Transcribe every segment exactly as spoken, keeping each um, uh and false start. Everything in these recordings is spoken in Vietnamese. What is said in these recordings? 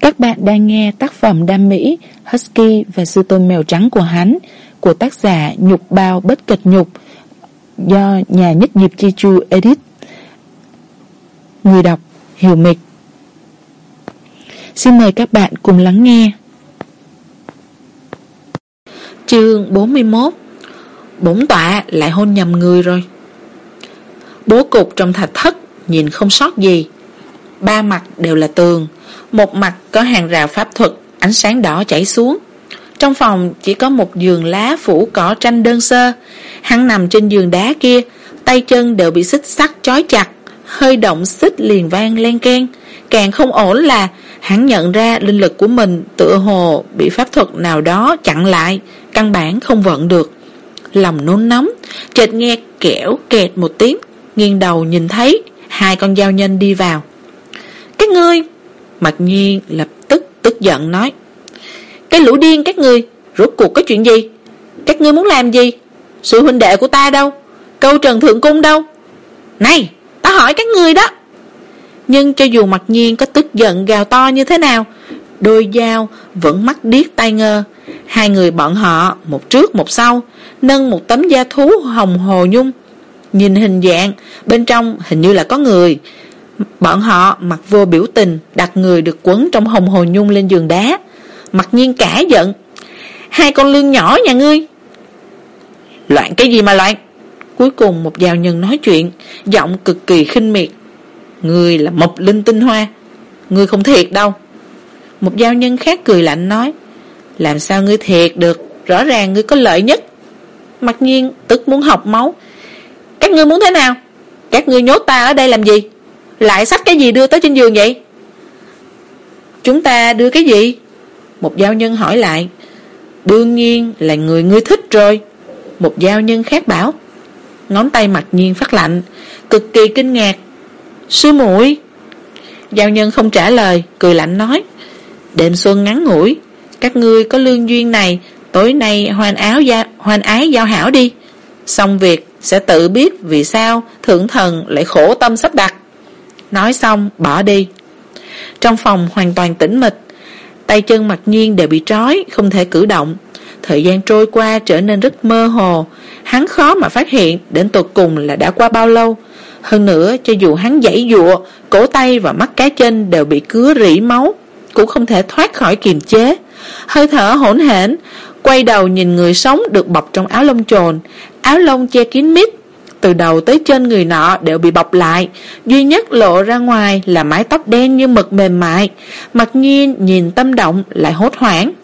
Các bạn đang nghe tác phẩm đam mỹ Husky và sư tôn mèo trắng của hắn của tác giả Nhục Bao Bất Kịch Nhục, do nhà Nhất Diệp Chi Chu edit. Người đọc Hiểu Mịch. Xin mời các bạn cùng lắng nghe. Chương bốn mươi mốt. Bổn tọa lại hôn nhầm người rồi. Bố cục trong thạch thất nhìn không sót gì. Ba mặt đều là tường, một mặt có hàng rào pháp thuật, ánh sáng đỏ chảy xuống. Trong phòng chỉ có một giường lá phủ cỏ tranh đơn sơ. Hắn nằm trên giường đá kia, tay chân đều bị xích sắt trói chặt, hơi động xích liền vang len keng. Càng không ổn là hắn nhận ra linh lực của mình tựa hồ bị pháp thuật nào đó chặn lại, căn bản không vận được. Lòng nôn nóng, chợt nghe kẽo kẹt một tiếng, nghiêng đầu nhìn thấy hai con dao nhân đi vào. Các ngươi! Mặc Nhiên lập tức tức giận nói: Cái lũ điên các ngươi, rốt cuộc có chuyện gì? Các ngươi muốn làm gì? Sự huynh đệ của ta đâu? Câu Trần Thượng Cung đâu? Này, ta hỏi các ngươi đó. Nhưng cho dù Mặc Nhiên có tức giận gào to như thế nào, đôi dao vẫn mắt điếc tai ngơ. Hai người bọn họ một trước một sau, nâng một tấm da thú hồng hồ nhung. Nhìn hình dạng, bên trong hình như là có người. Bọn họ mặc vô biểu tình, đặt người được quấn trong hồng hồ nhung lên giường đá. Mặc Nhiên cả giận: Hai con lương nhỏ nhà ngươi! Loạn cái gì mà loạn? Cuối cùng một dao nhân nói chuyện, giọng cực kỳ khinh miệt: Ngươi là Mộc Linh Tinh Hoa, ngươi không thiệt đâu. Một dao nhân khác cười lạnh nói: Làm sao ngươi thiệt được, rõ ràng ngươi có lợi nhất. Mặc Nhiên tức muốn học máu: Các ngươi muốn thế nào? Các ngươi nhốt ta ở đây làm gì? Lại xách cái gì đưa tới trên giường vậy? Chúng ta đưa cái gì? Một giao nhân hỏi lại. Đương nhiên là người ngươi thích rồi. Một giao nhân khác bảo. Ngón tay Mặc Nhiên phát lạnh, cực kỳ kinh ngạc. Sư muội. Giao nhân không trả lời, cười lạnh nói: Đêm xuân ngắn ngủi, các ngươi có lương duyên này, tối nay hoan áo gia, hoan ái giao hảo đi. Xong việc sẽ tự biết vì sao thượng thần lại khổ tâm sắp đặt. Nói xong bỏ đi. Trong phòng hoàn toàn tĩnh mịch, tay chân Mặc Nhiên đều bị trói, không thể cử động. Thời gian trôi qua trở nên rất mơ hồ. Hắn khó mà phát hiện đến tột cùng là đã qua bao lâu. Hơn nữa, cho dù hắn giãy giụa, cổ tay và mắt cá chân đều bị cứa rỉ máu, cũng không thể thoát khỏi kiềm chế. Hơi thở hỗn hển, quay đầu nhìn người sống được bọc trong áo lông chồn. Áo lông che kín mít, từ đầu tới chân người nọ đều bị bọc lại, duy nhất lộ ra ngoài là mái tóc đen như mực mềm mại. Mặc Nhiên nhìn tâm động lại hốt hoảng.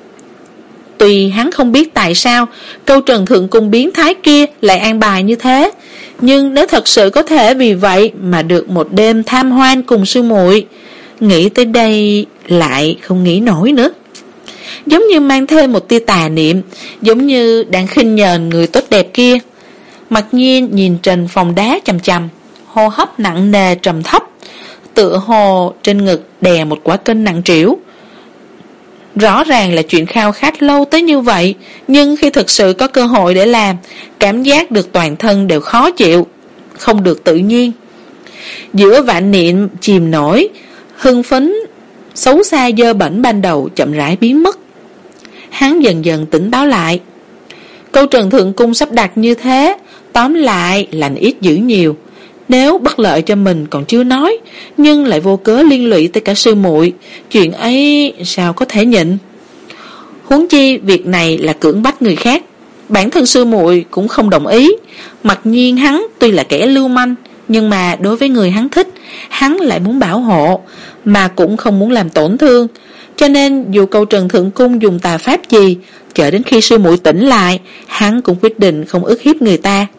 Tuy hắn không biết tại sao Câu Trần Thượng Cung biến thái kia lại an bài như thế, nhưng nếu thật sự có thể vì vậy mà được một đêm tham hoan cùng sư muội, nghĩ tới đây lại không nghĩ nổi nữa. Giống như mang thêm một tia tà niệm, giống như đang khinh nhờn người tốt đẹp kia. Mặc Nhiên nhìn trần phòng đá chằm chằm, hô hấp nặng nề trầm thấp, tựa hồ trên ngực đè một quả kênh nặng trĩu. Rõ ràng là chuyện khao khát lâu tới như vậy, nhưng khi thực sự có cơ hội để làm, cảm giác được toàn thân đều khó chịu, không được tự nhiên. Giữa vạn niệm chìm nổi, hưng phấn xấu xa dơ bẩn ban đầu chậm rãi biến mất. Hắn dần dần tỉnh táo lại. Câu Trần Thượng Cung sắp đặt như thế, tóm lại lành ít dữ nhiều. Nếu bất lợi cho mình còn chưa nói, nhưng lại vô cớ liên lụy tới cả sư muội, chuyện ấy sao có thể nhịn. Huống chi việc này là cưỡng bách người khác, bản thân sư muội cũng không đồng ý. Mặc nhiên hắn tuy là kẻ lưu manh, nhưng mà đối với người hắn thích, hắn lại muốn bảo hộ, mà cũng không muốn làm tổn thương. Cho nên dù Câu Trần Thượng Cung dùng tà pháp gì, chờ đến khi sư muội tỉnh lại, hắn cũng quyết định không ức hiếp người ta.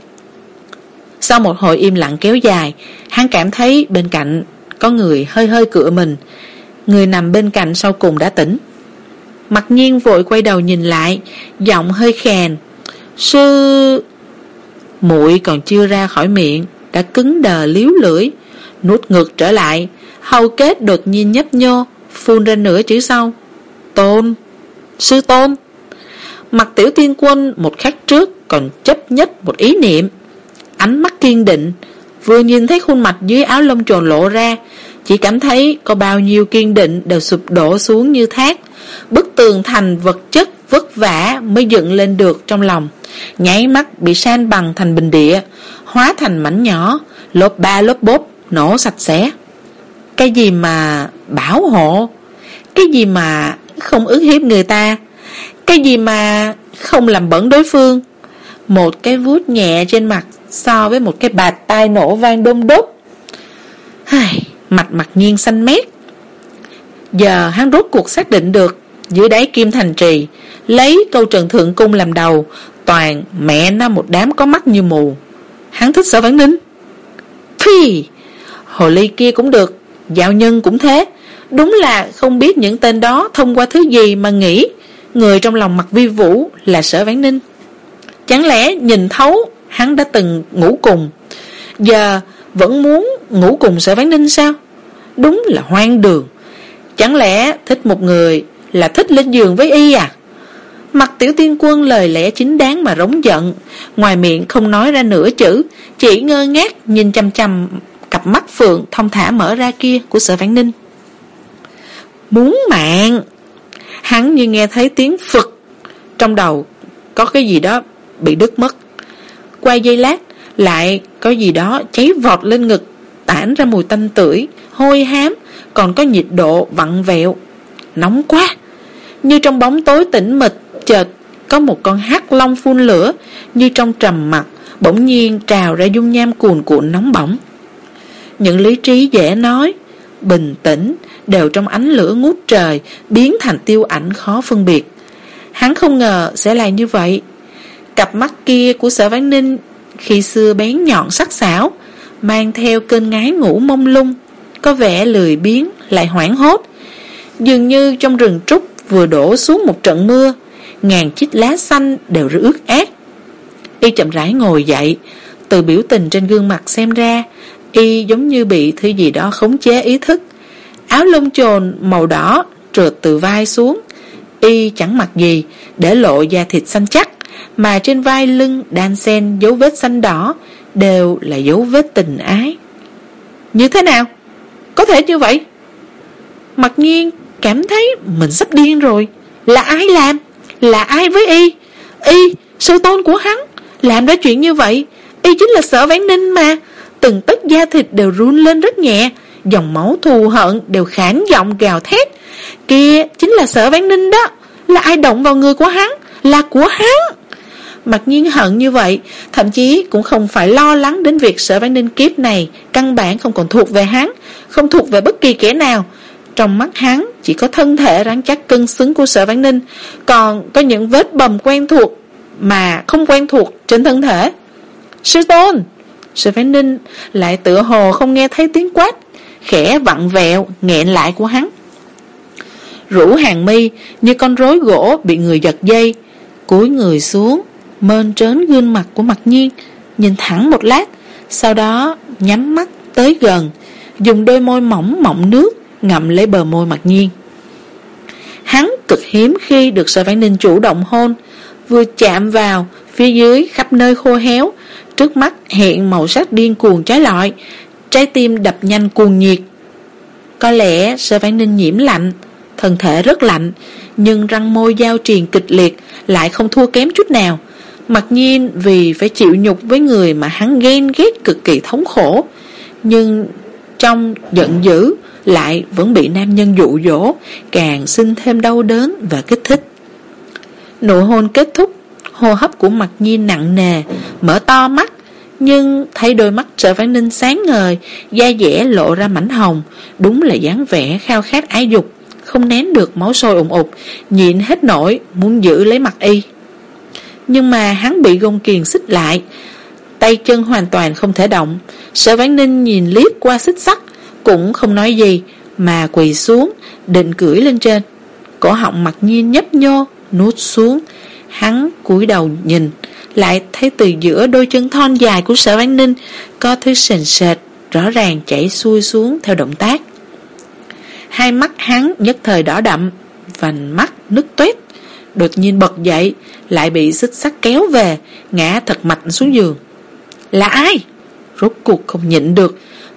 Sau một hồi im lặng kéo dài, hắn cảm thấy bên cạnh có người hơi hơi cựa mình. Người nằm bên cạnh sau cùng đã tỉnh. Mặc nhiên vội quay đầu nhìn lại, giọng hơi khàn. Sư... Muội còn chưa ra khỏi miệng, đã cứng đờ líu lưỡi, nuốt ngược trở lại. Hầu kết đột nhiên nhấp nhô, phun ra nửa chữ sau. Tôn... Sư Tôn. Mặt Tiểu Tiên Quân một khắc trước còn chấp nhất một ý niệm, ánh mắt kiên định, vừa nhìn thấy khuôn mặt dưới áo lông chồn lộ ra, chỉ cảm thấy có bao nhiêu kiên định đều sụp đổ xuống như thác. Bức tường thành vật chất vất vả mới dựng lên được trong lòng, nháy mắt bị san bằng thành bình địa, hóa thành mảnh nhỏ, lốp ba lốp bốp nổ sạch sẽ. Cái gì mà bảo hộ, cái gì mà không ức hiếp người ta, cái gì mà không làm bẩn đối phương. Một cái vuốt nhẹ trên mặt so với một cái bạt tai nổ vang đôm đốp. Hài, mặt Mặc Nhiên xanh mét. Giờ hắn rốt cuộc xác định được, dưới đáy Kim Thành Trì, lấy câu Trần Thượng Cung làm đầu, toàn mẹ nó một đám có mắt như mù. Hắn thích Sở Vãn Ninh. Phi, hồ ly kia cũng được, dạo nhân cũng thế. Đúng là không biết những tên đó thông qua thứ gì mà nghĩ người trong lòng Mạc Vi Vũ là Sở Vãn Ninh. Chẳng lẽ nhìn thấu hắn đã từng ngủ cùng, giờ vẫn muốn ngủ cùng Sở Vãn Ninh sao? Đúng là hoang đường. Chẳng lẽ thích một người là thích lên giường với y à? Mặt Tiểu Tiên Quân lời lẽ chính đáng mà rống giận, ngoài miệng không nói ra nửa chữ, chỉ ngơ ngác nhìn chăm chăm cặp mắt phượng thông thả mở ra kia của Sở Vãn Ninh. Muốn mạng. Hắn như nghe thấy tiếng phực, trong đầu có cái gì đó bị đứt mất. Qua giây lát lại có gì đó cháy vọt lên ngực, tản ra mùi tanh tưởi, hôi hám, còn có nhiệt độ vặn vẹo. Nóng quá. Như trong bóng tối tĩnh mịch, chợt có một con hắc long phun lửa, như trong trầm mặc bỗng nhiên trào ra dung nham cuồn cuộn nóng bỏng. Những lý trí dễ nói, bình tĩnh đều trong ánh lửa ngút trời biến thành tiêu ảnh khó phân biệt. Hắn không ngờ sẽ là như vậy. Cặp mắt kia của Sở Vãn Ninh khi xưa bén nhọn sắc sảo, mang theo cơn ngái ngủ mông lung, có vẻ lười biếng lại hoảng hốt, dường như trong rừng trúc vừa đổ xuống một trận mưa, ngàn chiếc lá xanh đều ướt át. Y chậm rãi ngồi dậy, từ biểu tình trên gương mặt xem ra, y giống như bị thứ gì đó khống chế ý thức. Áo lông chồn màu đỏ trượt từ vai xuống, y chẳng mặc gì, để lộ da thịt xanh chắc, mà trên vai lưng đan xen dấu vết xanh đỏ đều là dấu vết tình ái. Như thế nào? Có thể như vậy? Mặc nhiên cảm thấy mình sắp điên rồi. Là ai làm? Là ai với y? Y, sư tôn của hắn, làm ra chuyện như vậy. Y chính là Sở Vãn Ninh mà. Từng tấc da thịt đều run lên rất nhẹ, dòng máu thù hận đều khản giọng gào thét. Kia chính là Sở Vãn Ninh đó. Là ai động vào người của hắn? Là của hắn. Mặc nhiên hận như vậy, thậm chí cũng không phải lo lắng đến việc Sở Vãn Ninh kiếp này căn bản không còn thuộc về hắn, không thuộc về bất kỳ kẻ nào. Trong mắt hắn chỉ có thân thể rắn chắc cân xứng của Sở Vãn Ninh, còn có những vết bầm quen thuộc mà không quen thuộc trên thân thể. Sư tôn! Sở Vãn Ninh lại tựa hồ không nghe thấy tiếng quát khẽ vặn vẹo nghẹn lại của hắn, rũ hàng mi như con rối gỗ bị người giật dây, cúi người xuống mơn trớn gương mặt của Mặc Nhiên, nhìn thẳng một lát, sau đó nhắm mắt tới gần, dùng đôi môi mỏng mọng nước ngậm lấy bờ môi Mặc Nhiên. Hắn cực hiếm khi được Sở Vãn Ninh chủ động hôn, vừa chạm vào, phía dưới khắp nơi khô héo, trước mắt hiện màu sắc điên cuồng chói lọi, trái tim đập nhanh cuồng nhiệt. Có lẽ Sở Vãn Ninh nhiễm lạnh, thân thể rất lạnh, nhưng răng môi giao triền kịch liệt lại không thua kém chút nào. Mặc nhiên vì phải chịu nhục với người mà hắn ghen ghét cực kỳ thống khổ, nhưng trong giận dữ lại vẫn bị nam nhân dụ dỗ, càng sinh thêm đau đớn và kích thích. Nụ hôn kết thúc, hô hấp của Mặc Nhiên nặng nề, mở to mắt, nhưng thấy đôi mắt Sở Vãn Ninh sáng ngời, da dẻ lộ ra mảnh hồng, đúng là dáng vẻ khao khát ái dục, không nén được máu sôi ùn ụt, nhịn hết nổi muốn giữ lấy mặt y. Nhưng mà hắn bị gông kiềng xích lại, tay chân hoàn toàn không thể động. Sở Vãn Ninh nhìn liếc qua xích sắt, cũng không nói gì, mà quỳ xuống định cưỡi lên trên. Cổ họng Mặc Nhiên nhấp nhô nuốt xuống. Hắn cúi đầu nhìn, lại thấy từ giữa đôi chân thon dài của Sở Vãn Ninh có thứ sền sệt rõ ràng chảy xuôi xuống theo động tác. Hai mắt hắn nhất thời đỏ đậm, vành mắt nứt toét, đột nhiên bật dậy, lại bị xích sắt kéo về, ngã thật mạnh xuống giường. Là ai? Rốt cuộc không nhịn được,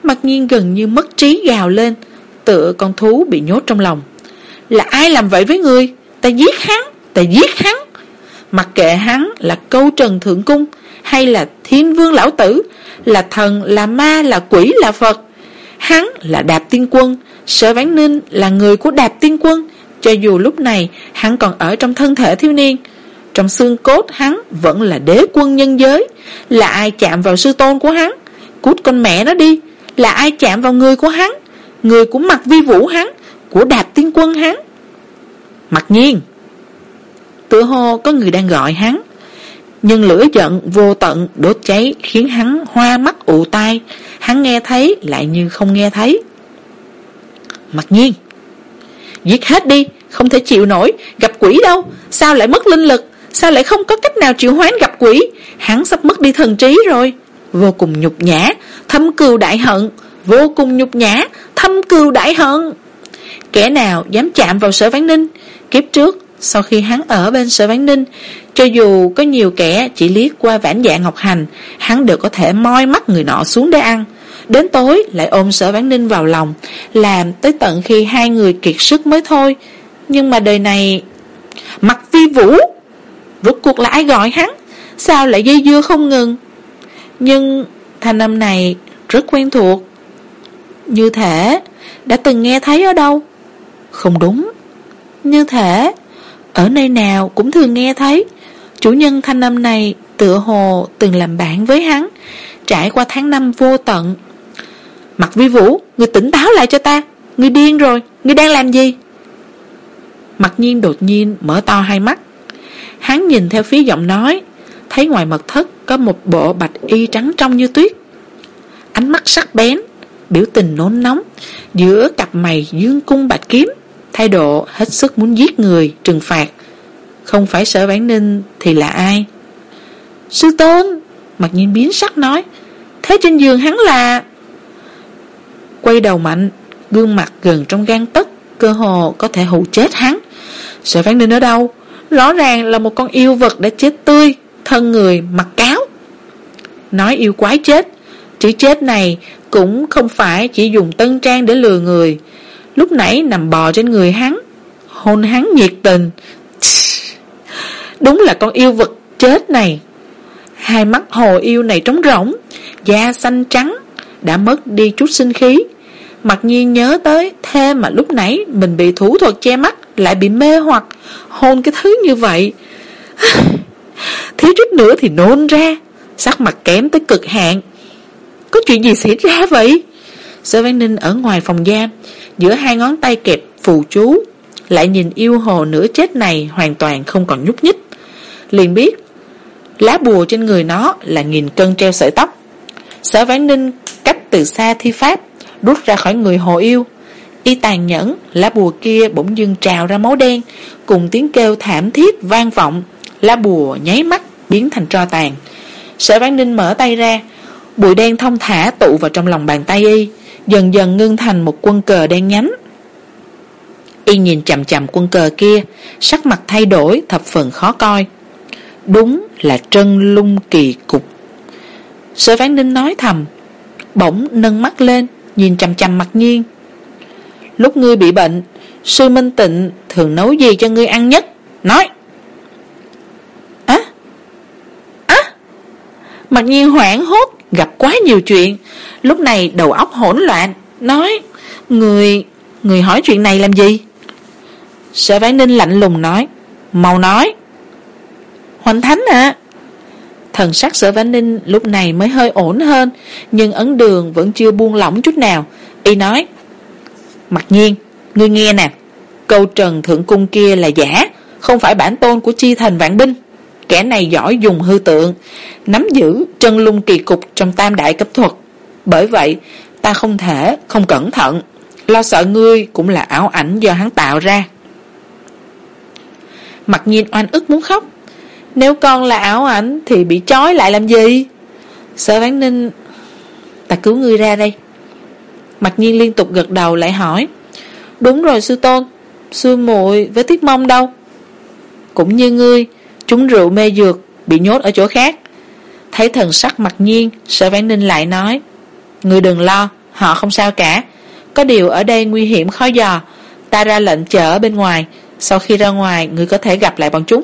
Mặc nhiên gần như mất trí gào lên, tựa con thú bị nhốt trong lòng. Là ai làm vậy với ngươi? Ta giết hắn, ta giết hắn. Mặc kệ hắn là Câu Trần Thượng Cung hay là Thiên Vương Lão Tử, là thần, là ma, là quỷ, là Phật, hắn là Đạp Tiên Quân. Sở Vãn Ninh là người của Đạp Tiên Quân. Cho dù lúc này hắn còn ở trong thân thể thiếu niên, trong xương cốt hắn vẫn là đế quân nhân giới. Là ai chạm vào sư tôn của hắn? Cút con mẹ nó đi. Là ai chạm vào người của hắn? Người của Mặc Vi Vũ hắn, của Đạp Tiên Quân hắn. Mặc nhiên. Tựa hồ có người đang gọi hắn, nhưng lửa giận vô tận đốt cháy khiến hắn hoa mắt ụ tai. Hắn nghe thấy lại như không nghe thấy. Mặc nhiên. Giết hết đi, không thể chịu nổi. Gặp quỷ đâu? Sao lại mất linh lực? Sao lại không có cách nào triệu hoán gặp quỷ? Hắn sắp mất đi thần trí rồi. Vô cùng nhục nhã, thâm cừu đại hận. Vô cùng nhục nhã, thâm cừu đại hận. Kẻ nào dám chạm vào Sở Vãn Ninh? Kiếp trước, sau khi hắn ở bên Sở Vãn Ninh, cho dù có nhiều kẻ chỉ liếc qua Vãn Dạ Ngọc Hành, hắn đều có thể moi mắt người nọ xuống để ăn. Đến tối lại ôm Sở Vãn Ninh vào lòng, làm tới tận khi hai người kiệt sức mới thôi. Nhưng mà đời này, Mặc Vi Vũ, rốt cuộc là ai gọi hắn? Sao lại dây dưa không ngừng? Nhưng thanh âm này rất quen thuộc, như thể đã từng nghe thấy ở đâu. Không đúng, như thể ở nơi nào cũng thường nghe thấy. Chủ nhân thanh âm này tựa hồ từng làm bạn với hắn, trải qua tháng năm vô tận. Mặc Vi Vũ, ngươi tỉnh táo lại cho ta. Ngươi điên rồi, ngươi đang làm gì? Mặc nhiên đột nhiên mở to hai mắt. Hắn nhìn theo phía giọng nói, thấy ngoài mật thất có một bộ bạch y trắng trong như tuyết, ánh mắt sắc bén, biểu tình nôn nóng, giữa cặp mày dương cung bạch kiếm, thái độ hết sức muốn giết người, trừng phạt. Không phải Sở Vãn Ninh thì là ai? Sư tôn. Mặc nhiên biến sắc nói. Thế trên giường hắn là... Quay đầu mạnh, gương mặt gần trong gang tấc, cơ hồ có thể hù chết hắn. Sở Vãn Ninh ở đâu? Rõ ràng là một con yêu vật đã chết tươi, thân người mặc cáo. Nói yêu quái chết, chữ chết này cũng không phải chỉ dùng tân trang để lừa người. Lúc nãy nằm bò trên người hắn, hôn hắn nhiệt tình. Đúng là con yêu vật chết này. Hai mắt hồ yêu này trống rỗng, da xanh trắng, đã mất đi chút sinh khí. Mặc nhiên nhớ tới thế mà lúc nãy mình bị thủ thuật che mắt, lại bị mê hoặc, hôn cái thứ như vậy. Thiếu chút nữa thì nôn ra, sắc mặt kém tới cực hạn. Có chuyện gì xảy ra vậy? Sở Vãn Ninh ở ngoài phòng giam, giữa hai ngón tay kẹp phù chú, lại nhìn yêu hồ nửa chết này hoàn toàn không còn nhúc nhích, liền biết lá bùa trên người nó là nghìn cân treo sợi tóc. Sở Vãn Ninh cách từ xa thi pháp, rút ra khỏi người hồ yêu. Y tàn nhẫn, lá bùa kia bỗng dưng trào ra máu đen, cùng tiếng kêu thảm thiết vang vọng. Lá bùa nháy mắt biến thành tro tàn. Sở Vãn Ninh mở tay ra, bụi đen thông thả tụ vào trong lòng bàn tay y, dần dần ngưng thành một quân cờ đen nhánh. Y nhìn chằm chằm quân cờ kia, sắc mặt thay đổi thập phần khó coi. Đúng là Trân Lung Kỳ Cục. Sở Vãn Ninh nói thầm, bỗng nâng mắt lên nhìn chằm chằm Mặc nhiên. Lúc ngươi bị bệnh, sư Minh Tịnh thường nấu gì cho ngươi ăn nhất? Nói. Á á Mặc nhiên hoảng hốt, gặp quá nhiều chuyện, lúc này đầu óc hỗn loạn, nói. Người Người hỏi chuyện này làm gì? Sở Vãn Ninh lạnh lùng nói. Mau nói. Hoành Thánh à. Thần sắc Sở Vãn Ninh lúc này mới hơi ổn hơn, nhưng ấn đường vẫn chưa buông lỏng chút nào. Y nói. Mặc nhiên, ngươi nghe nè, Câu Trần Thượng Cung kia là giả, không phải bản tôn của Chi Thành Vạn Binh. Kẻ này giỏi dùng hư tượng, nắm giữ Trân Lung Kỳ Cục trong tam đại cấp thuật. Bởi vậy ta không thể không cẩn thận, lo sợ ngươi cũng là ảo ảnh do hắn tạo ra. Mặc nhiên oan ức muốn khóc. Nếu con là ảo ảnh thì bị trói lại làm gì? Sở Vãn Ninh, ta cứu ngươi ra đây. Mặc nhiên liên tục gật đầu lại hỏi. Đúng rồi sư tôn, sư muội với Tiết Mông đâu? Cũng như ngươi, trúng rượu mê dược, bị nhốt ở chỗ khác. Thấy thần sắc Mặc nhiên, Sở Vãn Ninh lại nói. Ngươi đừng lo, Họ không sao cả. Có điều ở đây nguy hiểm khó dò. Ta ra lệnh chờ ở bên ngoài. Sau khi ra ngoài, người có thể gặp lại bọn chúng.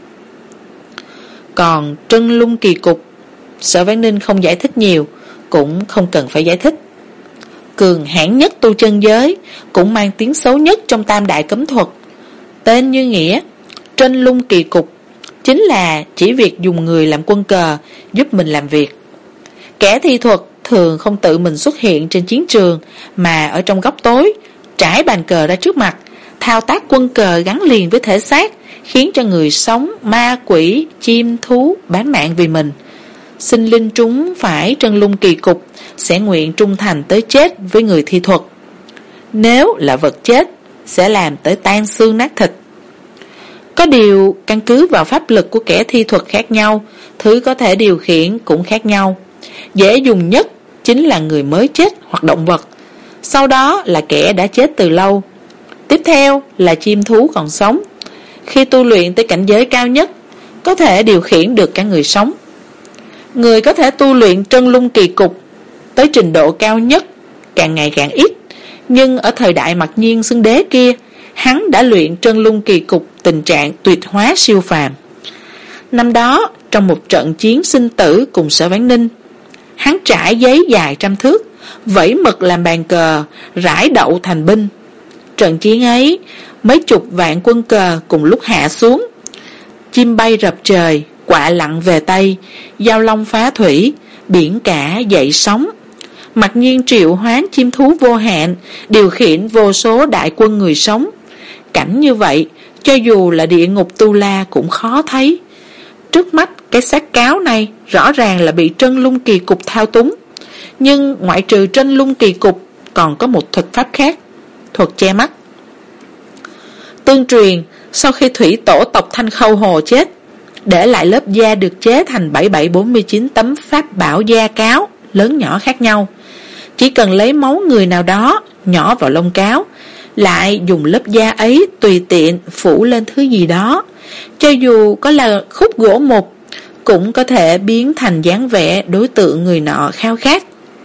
Còn Trân Lung kỳ cục, Sở Vãn Ninh không giải thích nhiều, cũng không cần phải giải thích. Cường hãn nhất tu chân giới, cũng mang tiếng xấu nhất trong tam đại cấm thuật. Tên như nghĩa, Trân Lung kỳ cục, chính là chỉ việc dùng người làm quân cờ, giúp mình làm việc. Kẻ thi thuật thường không tự mình xuất hiện trên chiến trường, mà ở trong góc tối, trải bàn cờ ra trước mặt, thao tác quân cờ gắn liền với thể xác, khiến cho người sống, ma quỷ, chim thú bán mạng vì mình. Sinh linh chúng phải Trân Lung kỳ cục, sẽ nguyện trung thành tới chết với người thi thuật. Nếu là vật chết, sẽ làm tới tan xương nát thịt. Có điều căn cứ vào pháp lực của kẻ thi thuật khác nhau, thứ có thể điều khiển cũng khác nhau. Dễ dùng nhất chính là người mới chết hoặc động vật, sau đó là kẻ đã chết từ lâu, tiếp theo là chim thú còn sống. Khi tu luyện tới cảnh giới cao nhất, có thể điều khiển được cả người sống. Người có thể tu luyện Trân Lung kỳ cục tới trình độ cao nhất càng ngày càng ít, nhưng ở thời đại Mặc Nhiên xưng đế kia, hắn đã luyện Trân Lung kỳ cục tình trạng tuyệt hóa siêu phàm. Năm đó, trong một trận chiến sinh tử cùng Sở Vãn Ninh, hắn trải giấy dài trăm thước, vẫy mực làm bàn cờ, rải đậu thành binh. Trận chiến ấy, mấy chục vạn quân cờ cùng lúc hạ xuống. Chim bay rập trời, quạ lặn về Tây, giao long phá thủy, biển cả dậy sóng. Mặc nhiên triệu hoán chim thú vô hạn, điều khiển vô số đại quân người sống. Cảnh như vậy, cho dù là địa ngục Tu La cũng khó thấy. Trước mắt cái xác cáo này rõ ràng là bị Trân Lung kỳ cục thao túng. Nhưng ngoại trừ Trân Lung kỳ cục, còn có một thuật pháp khác, thuật che mắt. Tương truyền, sau khi thủy tổ tộc Thanh Khâu Hồ chết, để lại lớp da được chế thành bảy bảy bốn mươi chín tấm pháp bảo da cáo, lớn nhỏ khác nhau. Chỉ cần lấy máu người nào đó, nhỏ vào lông cáo, lại dùng lớp da ấy tùy tiện phủ lên thứ gì đó, cho dù có là khúc gỗ mục, cũng có thể biến thành dáng vẻ đối tượng người nọ khao khát.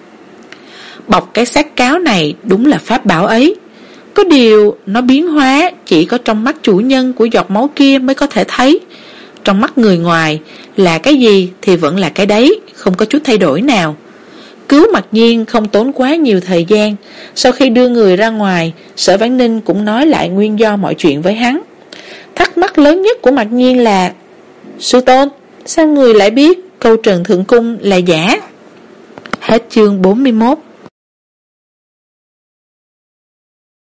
Bọc cái xác cáo này đúng là pháp bảo ấy. Có điều nó biến hóa chỉ có trong mắt chủ nhân của giọt máu kia mới có thể thấy. Trong mắt người ngoài là cái gì thì vẫn là cái đấy, không có chút thay đổi nào. Cứu Mặc Nhiên không tốn quá nhiều thời gian. Sau khi đưa người ra ngoài, Sở Vãn Ninh cũng nói lại nguyên do mọi chuyện với hắn. Thắc mắc lớn nhất của Mặc Nhiên là: sư tôn, sao người lại biết câu Trần Thượng Cung là giả? Hết chương bốn mươi mốt.